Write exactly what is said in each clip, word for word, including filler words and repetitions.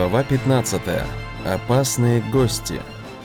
Глава пятнадцатая. Опасные гости.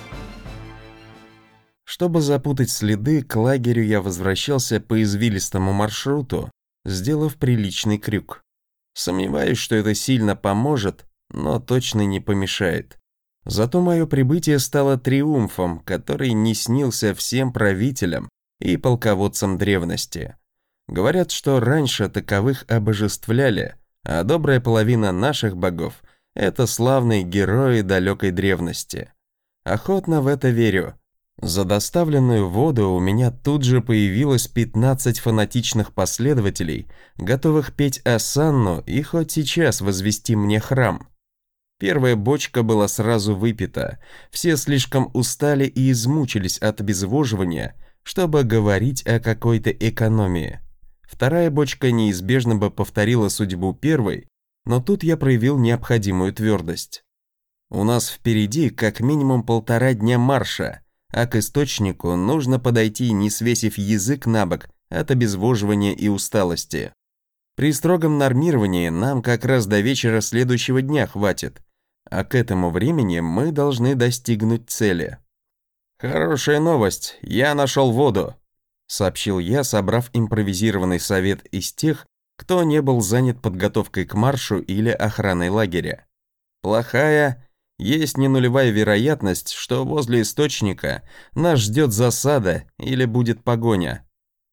Чтобы запутать следы, к лагерю я возвращался по извилистому маршруту, сделав приличный крюк. Сомневаюсь, что это сильно поможет, но точно не помешает. Зато мое прибытие стало триумфом, который не снился всем правителям и полководцам древности. Говорят, что раньше таковых обожествляли, а добрая половина наших богов – это славные герои далекой древности. Охотно в это верю. За доставленную воду у меня тут же появилось пятнадцать фанатичных последователей, готовых петь осанну и хоть сейчас возвести мне храм. Первая бочка была сразу выпита, все слишком устали и измучились от обезвоживания, чтобы говорить о какой-то экономии. Вторая бочка неизбежно бы повторила судьбу первой, но тут я проявил необходимую твердость. У нас впереди как минимум полтора дня марша, а к источнику нужно подойти, не свесив язык на бок от обезвоживания и усталости. При строгом нормировании нам как раз до вечера следующего дня хватит, а к этому времени мы должны достигнуть цели. «Хорошая новость, я нашел воду», — сообщил я, собрав импровизированный совет из тех, кто не был занят подготовкой к маршу или охраной лагеря. Плохая, есть не нулевая вероятность, что возле источника нас ждет засада или будет погоня.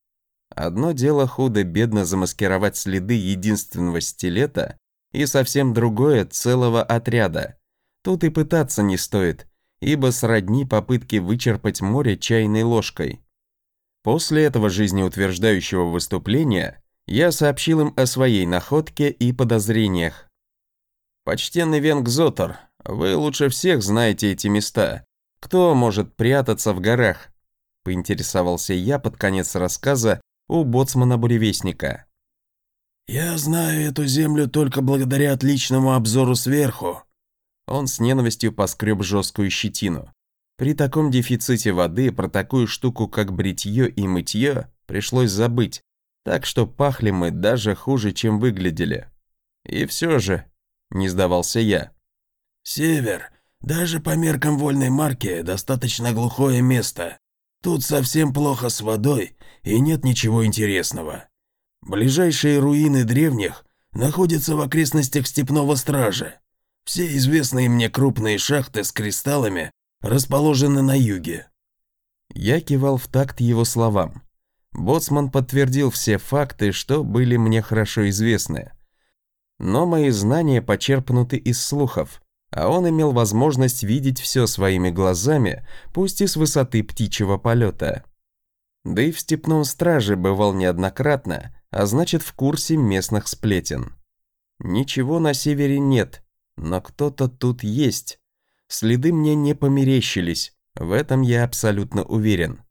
Одно дело худо-бедно замаскировать следы единственного стилета, и совсем другое целого отряда. Тут и пытаться не стоит, ибо сродни попытке вычерпать море чайной ложкой. После этого жизнеутверждающего выступления я сообщил им о своей находке и подозрениях. «Почтенный Венгзотор, вы лучше всех знаете эти места. Кто может прятаться в горах?» — поинтересовался я под конец рассказа у боцмана-буревестника. «Я знаю эту землю только благодаря отличному обзору сверху». Он с ненавистью поскреб жесткую щетину. При таком дефиците воды про такую штуку, как бритье и мытье, пришлось забыть, так что пахли мы даже хуже, чем выглядели. И все же, не сдавался я. «Север, даже по меркам вольной марки, достаточно глухое место. Тут совсем плохо с водой и нет ничего интересного. Ближайшие руины древних находятся в окрестностях Степного Стража. Все известные мне крупные шахты с кристаллами расположены на юге». Я кивал в такт его словам. Боцман подтвердил все факты, что были мне хорошо известны. Но мои знания почерпнуты из слухов, а он имел возможность видеть все своими глазами, пусть и с высоты птичьего полета. Да и в Степном Страже бывал неоднократно, а значит в курсе местных сплетен. Ничего на севере нет, но кто-то тут есть. Следы мне не померещились, в этом я абсолютно уверен.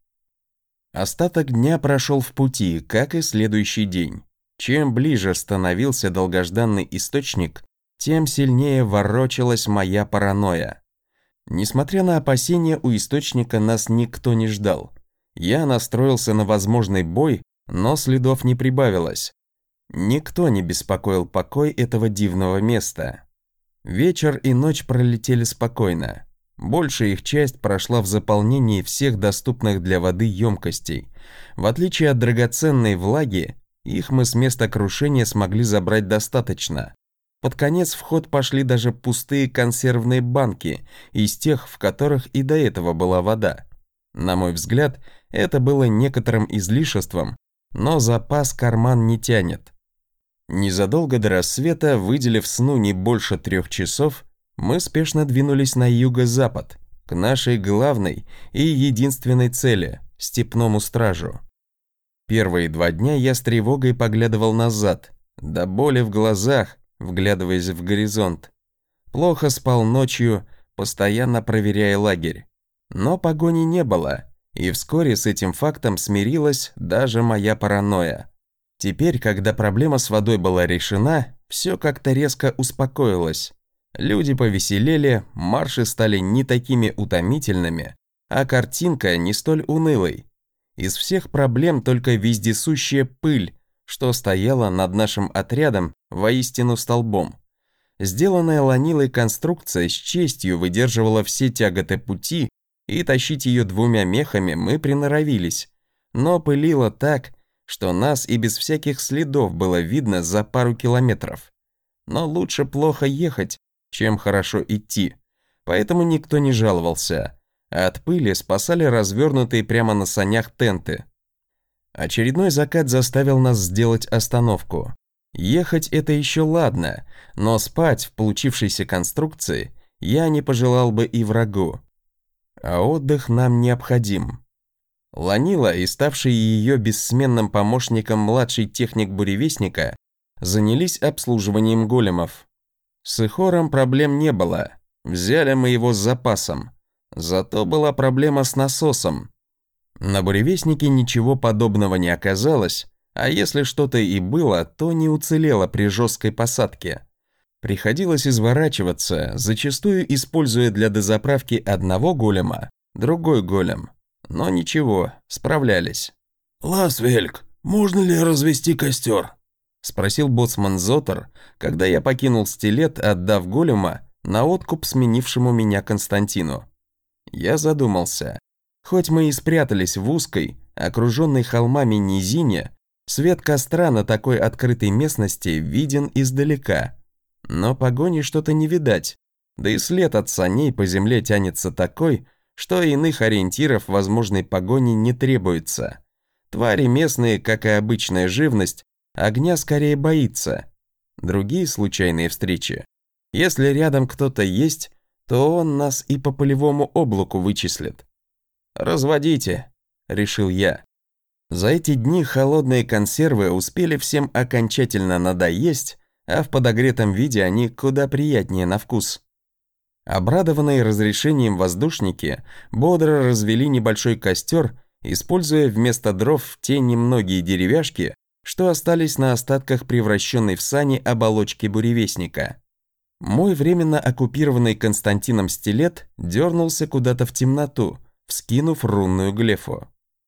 Остаток дня прошел в пути, как и следующий день. Чем ближе становился долгожданный источник, тем сильнее ворочалась моя паранойя. Несмотря на опасения, у источника нас никто не ждал. Я настроился на возможный бой, но следов не прибавилось. Никто не беспокоил покой этого дивного места. Вечер и ночь пролетели спокойно. Большая их часть прошла в заполнении всех доступных для воды емкостей. В отличие от драгоценной влаги, их мы с места крушения смогли забрать достаточно. Под конец в ход пошли даже пустые консервные банки, из тех, в которых и до этого была вода. На мой взгляд, это было некоторым излишеством, но запас карман не тянет. Незадолго до рассвета, выделив сну не больше трех часов, мы спешно двинулись на юго-запад, к нашей главной и единственной цели – Степному Стражу. Первые два дня я с тревогой поглядывал назад, до боли в глазах, вглядываясь в горизонт. Плохо спал ночью, постоянно проверяя лагерь. Но погони не было, и вскоре с этим фактом смирилась даже моя паранойя. Теперь, когда проблема с водой была решена, все как-то резко успокоилось. Люди повеселели, марши стали не такими утомительными, а картинка не столь унылой. Из всех проблем только вездесущая пыль, что стояла над нашим отрядом воистину столбом. Сделанная Ланилой конструкция с честью выдерживала все тяготы пути, и тащить ее двумя мехами мы приноровились. Но пылило так, что нас и без всяких следов было видно за пару километров. Но лучше плохо ехать, чем хорошо идти, поэтому никто не жаловался. А от пыли спасали развернутые прямо на санях тенты. Очередной закат заставил нас сделать остановку. Ехать это еще ладно, но спать в получившейся конструкции я не пожелал бы и врагу. А отдых нам необходим. Ланила и ставший ее бессменным помощником младший техник буревестника занялись обслуживанием големов. С Ихором проблем не было, взяли мы его с запасом. Зато была проблема с насосом. На буревестнике ничего подобного не оказалось, а если что-то и было, то не уцелело при жесткой посадке. Приходилось изворачиваться, зачастую используя для дозаправки одного голема, другой голем. Но ничего, справлялись. «Ласвельк, можно ли развести костер?» — спросил боцман Зотер, когда я покинул стилет, отдав голема на откуп сменившему меня Константину. Я задумался. Хоть мы и спрятались в узкой, окруженной холмами низине, свет костра на такой открытой местности виден издалека. Но погони что-то не видать, да и след от саней по земле тянется такой, что иных ориентиров возможной погони не требуется. Твари местные, как и обычная живность, огня скорее боится. Другие случайные встречи. Если рядом кто-то есть, то он нас и по полевому облаку вычислит. «Разводите», — решил я. За эти дни холодные консервы успели всем окончательно надоесть, а в подогретом виде они куда приятнее на вкус. Обрадованные разрешением воздушники бодро развели небольшой костер, используя вместо дров те немногие деревяшки, что остались на остатках превращенной в сани оболочки буревестника. Мой временно оккупированный Константином стилет дернулся куда-то в темноту, вскинув рунную глефу.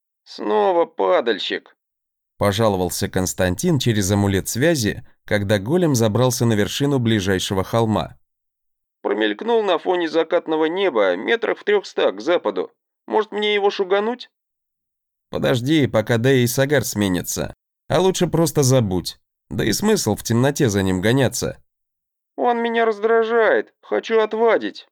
«Снова падальщик», — пожаловался Константин через амулет связи, когда голем забрался на вершину ближайшего холма. «Промелькнул на фоне закатного неба метрах в трехстах к западу. Может, мне его шугануть?» «Подожди, пока Дэя и Сагар сменятся. А лучше просто забудь. Да и смысл в темноте за ним гоняться». «Он меня раздражает. Хочу отвадить».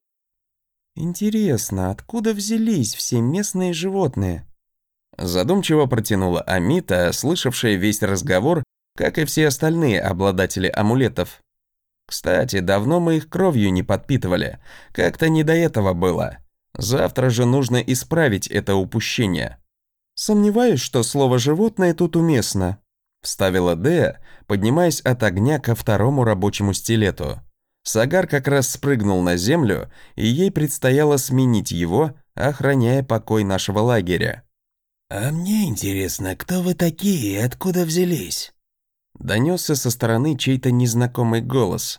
«Интересно, откуда взялись все местные животные?» Задумчиво протянула Амита, слышавшая весь разговор, как и все остальные обладатели амулетов. Кстати, давно мы их кровью не подпитывали, как-то не до этого было. Завтра же нужно исправить это упущение. «Сомневаюсь, что слово «животное» тут уместно», — вставила Дея, поднимаясь от огня ко второму рабочему стилету. Сагар как раз спрыгнул на землю, и ей предстояло сменить его, охраняя покой нашего лагеря. «А мне интересно, кто вы такие и откуда взялись?» Донесся со стороны чей-то незнакомый голос.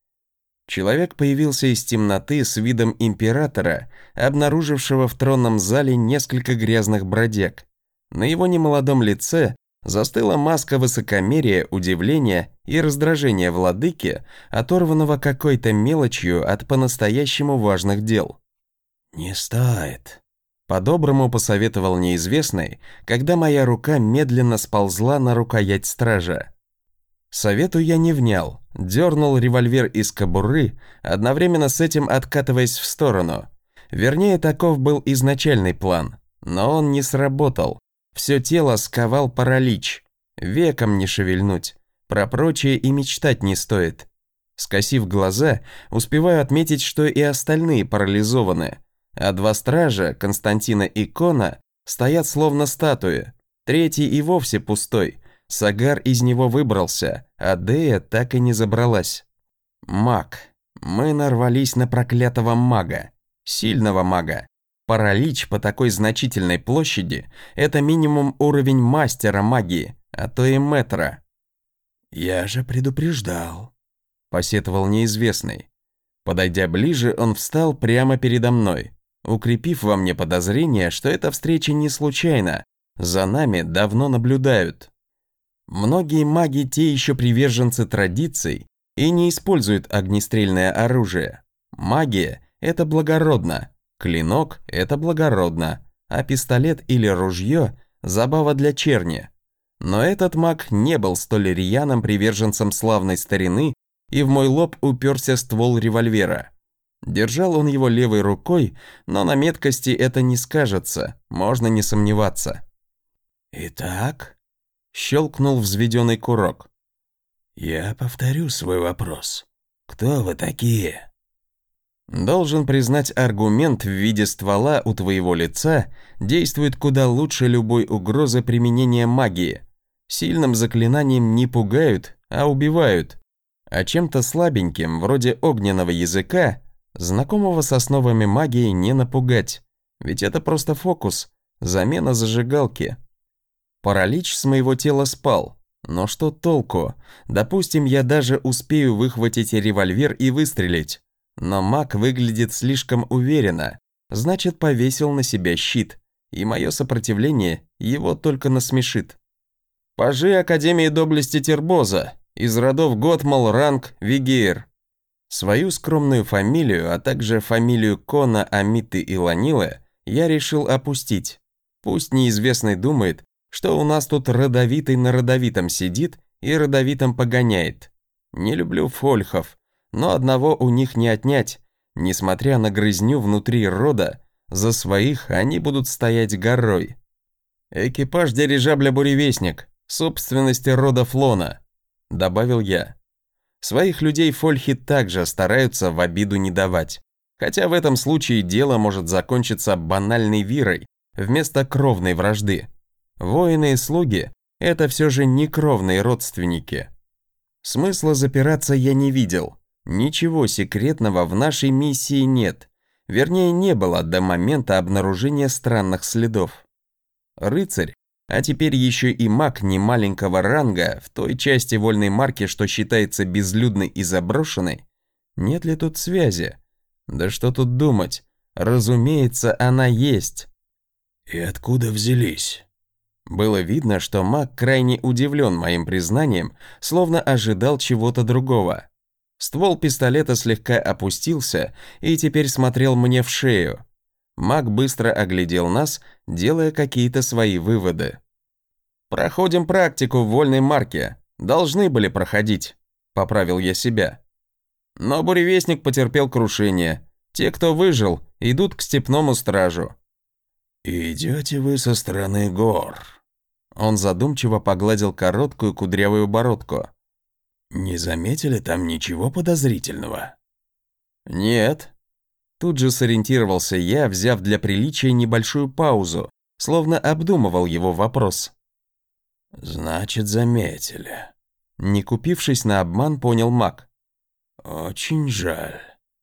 Человек появился из темноты с видом императора, обнаружившего в тронном зале несколько грязных бродяг. На его немолодом лице застыла маска высокомерия, удивления и раздражения владыки, оторванного какой-то мелочью от по-настоящему важных дел. «Не стоит», — по-доброму посоветовал неизвестный, когда моя рука медленно сползла на рукоять стража. Совету я не внял, дернул револьвер из кобуры, одновременно с этим откатываясь в сторону. Вернее, таков был изначальный план, но он не сработал. Все тело сковал паралич, веком не шевельнуть, про прочее и мечтать не стоит. Скосив глаза, успеваю отметить, что и остальные парализованы, а два стража, Константина и Кона, стоят словно статуи, третий и вовсе пустой. Сагар из него выбрался, а Дея так и не забралась. Маг. Мы нарвались на проклятого мага. Сильного мага. Паралич по такой значительной площади – это минимум уровень мастера магии, а то и мэтра. «Я же предупреждал», – посетовал неизвестный. Подойдя ближе, он встал прямо передо мной, укрепив во мне подозрение, что эта встреча не случайна, за нами давно наблюдают. Многие маги те еще приверженцы традиций, и не использует огнестрельное оружие. Магия – это благородно, клинок – это благородно, а пистолет или ружье – забава для черни. Но этот маг не был столь рьяным приверженцем славной старины, и в мой лоб уперся ствол револьвера. Держал он его левой рукой, но на меткости это не скажется, можно не сомневаться. «Итак?» – щелкнул взведенный курок. «Я повторю свой вопрос. Кто вы такие?» Должен признать, аргумент в виде ствола у твоего лица действует куда лучше любой угрозы применения магии. Сильным заклинанием не пугают, а убивают. А чем-то слабеньким, вроде огненного языка, знакомого с основами магии не напугать. Ведь это просто фокус, замена зажигалки. Паралич с моего тела спал. Но что толку? Допустим, я даже успею выхватить револьвер и выстрелить. Но маг выглядит слишком уверенно, значит, повесил на себя щит, и мое сопротивление его только насмешит. Пажи Академии доблести Тербоза, из родов Готмал, ранг, Вигейр. Свою скромную фамилию, а также фамилию Кона, Амиты и Ланилы я решил опустить. Пусть неизвестный думает, что у нас тут родовитый на родовитом сидит и родовитым погоняет. Не люблю фольхов, но одного у них не отнять. Несмотря на грызню внутри рода, за своих они будут стоять горой. «Экипаж дирижабля «Буревестник», собственности рода Флона», — добавил я. Своих людей фольхи также стараются в обиду не давать. Хотя в этом случае дело может закончиться банальной вирой вместо кровной вражды. Воины и слуги — это все же не кровные родственники. Смысла запираться я не видел. Ничего секретного в нашей миссии нет. Вернее, не было до момента обнаружения странных следов. Рыцарь, а теперь еще и маг немаленького ранга в той части вольной марки, что считается безлюдной и заброшенной, нет ли тут связи? Да что тут думать? Разумеется, она есть. «И откуда взялись?» Было видно, что маг крайне удивлен моим признанием, словно ожидал чего-то другого. Ствол пистолета слегка опустился и теперь смотрел мне в шею. Маг быстро оглядел нас, делая какие-то свои выводы. «Проходим практику в вольной марке. Должны были проходить», — поправил я себя. Но буревестник потерпел крушение. Те, кто выжил, идут к степному стражу. «Идете вы со стороны гор». Он задумчиво погладил короткую кудрявую бородку. «Не заметили там ничего подозрительного?» «Нет». Тут же сориентировался я, взяв для приличия небольшую паузу, словно обдумывал его вопрос. «Значит, заметили». Не купившись на обман, понял маг. «Очень жаль».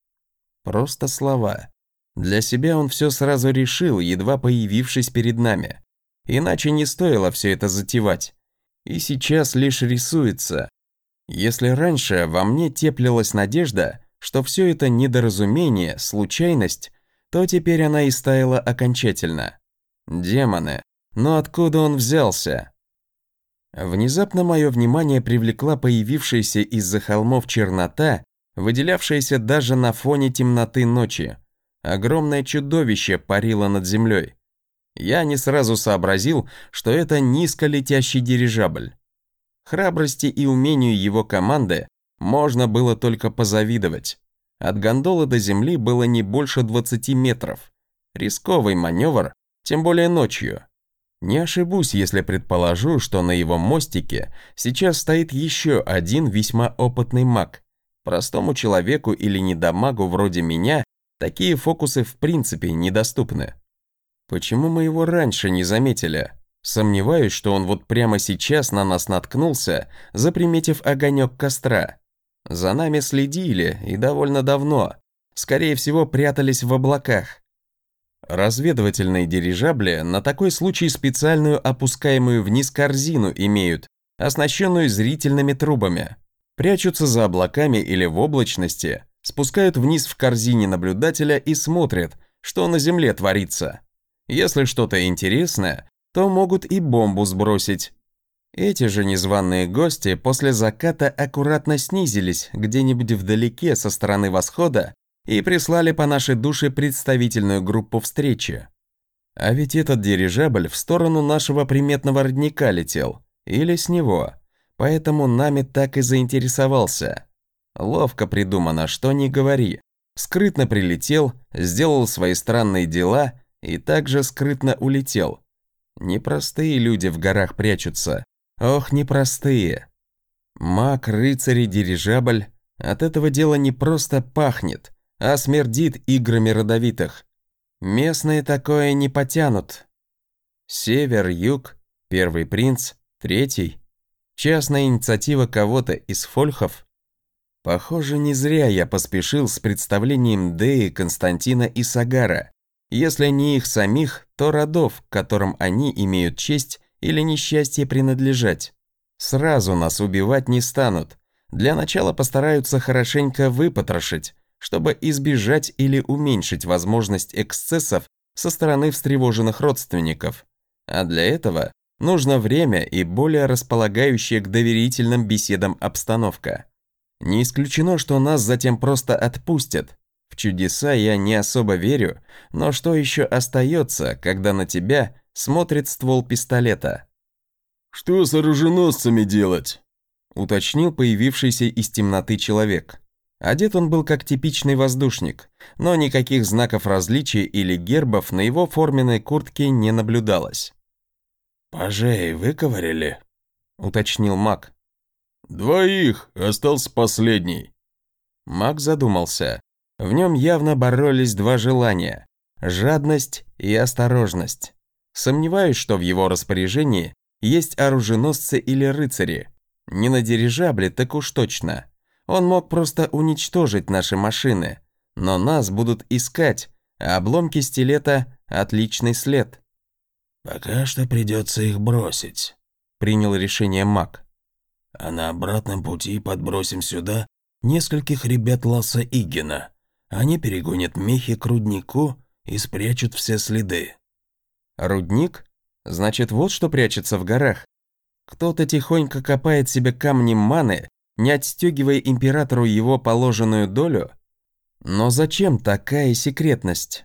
Просто слова. Для себя он все сразу решил, едва появившись перед нами. Иначе не стоило все это затевать. И сейчас лишь рисуется. Если раньше во мне теплилась надежда, что все это недоразумение, случайность, то теперь она истаяла окончательно. Демоны, но откуда он взялся? Внезапно мое внимание привлекла появившаяся из-за холмов чернота, выделявшаяся даже на фоне темноты ночи. Огромное чудовище парило над землей. Я не сразу сообразил, что это низколетящий дирижабль. Храбрости и умению его команды можно было только позавидовать. От гондолы до земли было не больше двадцати метров. Рисковый маневр, тем более ночью. Не ошибусь, если предположу, что на его мостике сейчас стоит еще один весьма опытный маг. Простому человеку или недомагу вроде меня такие фокусы в принципе недоступны. Почему мы его раньше не заметили? Сомневаюсь, что он вот прямо сейчас на нас наткнулся, заприметив огонек костра. За нами следили и довольно давно. Скорее всего, прятались в облаках. Разведывательные дирижабли на такой случай специальную опускаемую вниз корзину имеют, оснащенную зрительными трубами. Прячутся за облаками или в облачности, спускают вниз в корзине наблюдателя и смотрят, что на земле творится. Если что-то интересное, то могут и бомбу сбросить. Эти же незваные гости после заката аккуратно снизились где-нибудь вдалеке со стороны восхода и прислали по нашей душе представительную группу встречи. А ведь этот дирижабль в сторону нашего приметного родника летел, или с него, поэтому нами так и заинтересовался. Ловко придумано, что не говори. Скрытно прилетел, сделал свои странные дела и также скрытно улетел. Непростые люди в горах прячутся. Ох, непростые. Маг, рыцарь и дирижабль. От этого дела не просто пахнет, а смердит играми родовитых. Местные такое не потянут. Север, юг, первый принц, третий. Частная инициатива кого-то из фольхов. Похоже, не зря я поспешил с представлением Деи, Константина и Сагара. Если не их самих, то родов, к которым они имеют честь или несчастье принадлежать. Сразу нас убивать не станут. Для начала постараются хорошенько выпотрошить, чтобы избежать или уменьшить возможность эксцессов со стороны встревоженных родственников. А для этого нужно время и более располагающая к доверительным беседам обстановка. Не исключено, что нас затем просто отпустят. В чудеса я не особо верю, но что еще остается, когда на тебя смотрит ствол пистолета? «Что с оруженосцами делать?» — уточнил появившийся из темноты человек. Одет он был как типичный воздушник, но никаких знаков различия или гербов на его форменной куртке не наблюдалось. «Пажей выковыряли?» — уточнил маг. «Двоих, остался последний». Маг задумался. В нем явно боролись два желания – жадность и осторожность. Сомневаюсь, что в его распоряжении есть оруженосцы или рыцари. Не на дирижабле, так уж точно. Он мог просто уничтожить наши машины, но нас будут искать, а обломки стилета – отличный след. «Пока что придется их бросить», – принял решение маг. «А на обратном пути подбросим сюда нескольких ребят Ласса Игена. Они перегонят мехи к руднику и спрячут все следы». «Рудник? Значит, вот что прячется в горах. Кто-то тихонько копает себе камни маны, не отстегивая императору его положенную долю? Но зачем такая секретность?»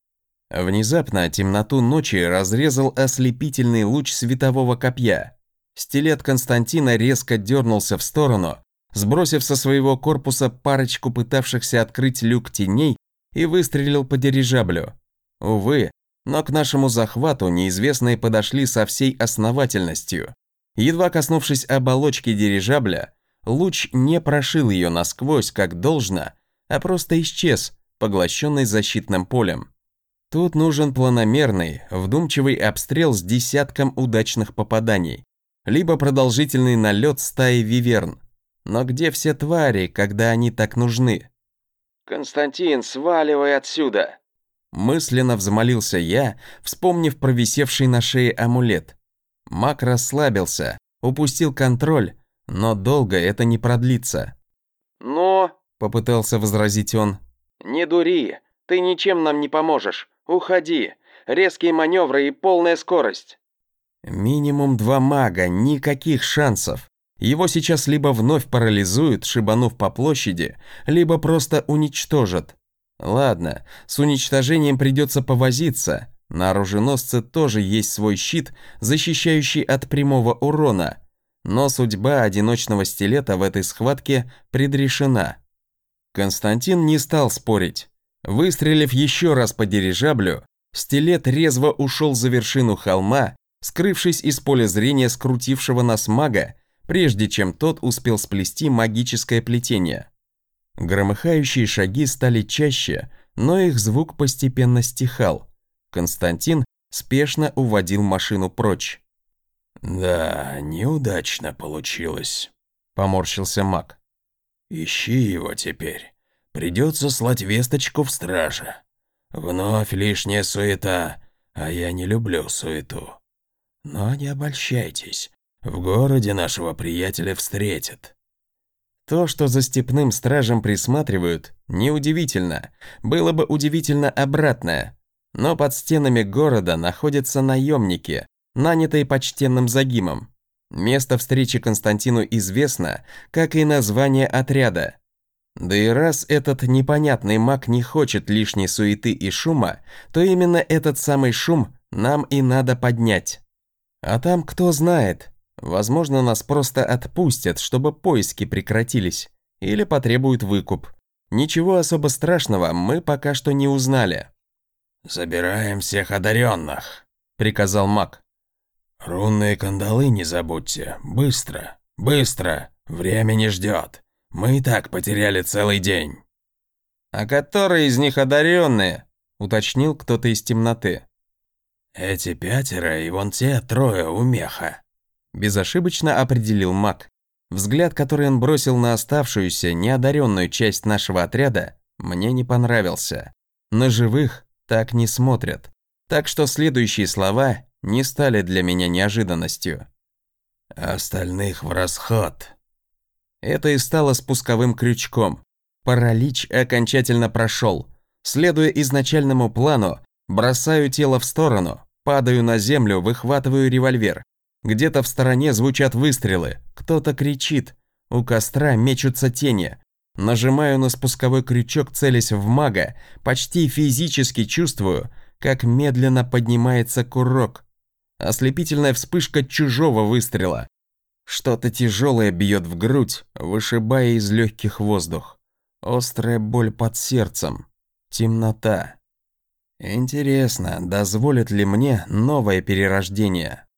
Внезапно темноту ночи разрезал ослепительный луч светового копья. Стилет Константина резко дернулся в сторону, сбросив со своего корпуса парочку пытавшихся открыть люк теней и выстрелил по дирижаблю. Увы, но к нашему захвату неизвестные подошли со всей основательностью. Едва коснувшись оболочки дирижабля, луч не прошил ее насквозь, как должно, а просто исчез, поглощенный защитным полем. Тут нужен планомерный, вдумчивый обстрел с десятком удачных попаданий, либо продолжительный налет стаи виверн. Но где все твари, когда они так нужны? «Константин, сваливай отсюда!» Мысленно взмолился я, вспомнив про висевший на шее амулет. Маг расслабился, упустил контроль, но долго это не продлится. «Но...» — попытался возразить он. «Не дури, ты ничем нам не поможешь. Уходи. Резкие маневры и полная скорость». Минимум два мага, никаких шансов. Его сейчас либо вновь парализуют, шибанув по площади, либо просто уничтожат. Ладно, с уничтожением придется повозиться. На оруженосце тоже есть свой щит, защищающий от прямого урона. Но судьба одиночного стилета в этой схватке предрешена. Константин не стал спорить. Выстрелив еще раз по дирижаблю, стилет резво ушел за вершину холма, скрывшись из поля зрения скрутившего нас мага, прежде чем тот успел сплести магическое плетение. Громыхающие шаги стали чаще, но их звук постепенно стихал. Константин спешно уводил машину прочь. «Да, неудачно получилось», — поморщился маг. «Ищи его теперь. Придется слать весточку в страже. Вновь лишняя суета, а я не люблю суету. Но не обольщайтесь, в городе нашего приятеля встретят». То, что за степным стражем присматривают, неудивительно. Было бы удивительно обратное. Но под стенами города находятся наемники, нанятые почтенным Загимом. Место встречи Константину известно, как и название отряда. Да и раз этот непонятный маг не хочет лишней суеты и шума, то именно этот самый шум нам и надо поднять. А там кто знает, возможно, нас просто отпустят, чтобы поиски прекратились, или потребуют выкуп. Ничего особо страшного мы пока что не узнали. «Забираем всех одаренных», — приказал маг. «Рунные кандалы не забудьте. Быстро, быстро. Время не ждет. Мы и так потеряли целый день». «А которые из них одаренные?» — уточнил кто-то из темноты. «Эти пятеро и вон те трое у меха», — безошибочно определил маг. Взгляд, который он бросил на оставшуюся, неодаренную часть нашего отряда, мне не понравился. На живых так не смотрят. Так что следующие слова не стали для меня неожиданностью. «Остальных в расход». Это и стало спусковым крючком. Паралич окончательно прошел. Следуя изначальному плану, бросаю тело в сторону, падаю на землю, выхватываю револьвер. Где-то в стороне звучат выстрелы, кто-то кричит, у костра мечутся тени. Нажимаю на спусковой крючок, целясь в мага, почти физически чувствую, как медленно поднимается курок. Ослепительная вспышка чужого выстрела. Что-то тяжелое бьет в грудь, вышибая из легких воздух. Острая боль под сердцем. Темнота. Интересно, дозволит ли мне новое перерождение?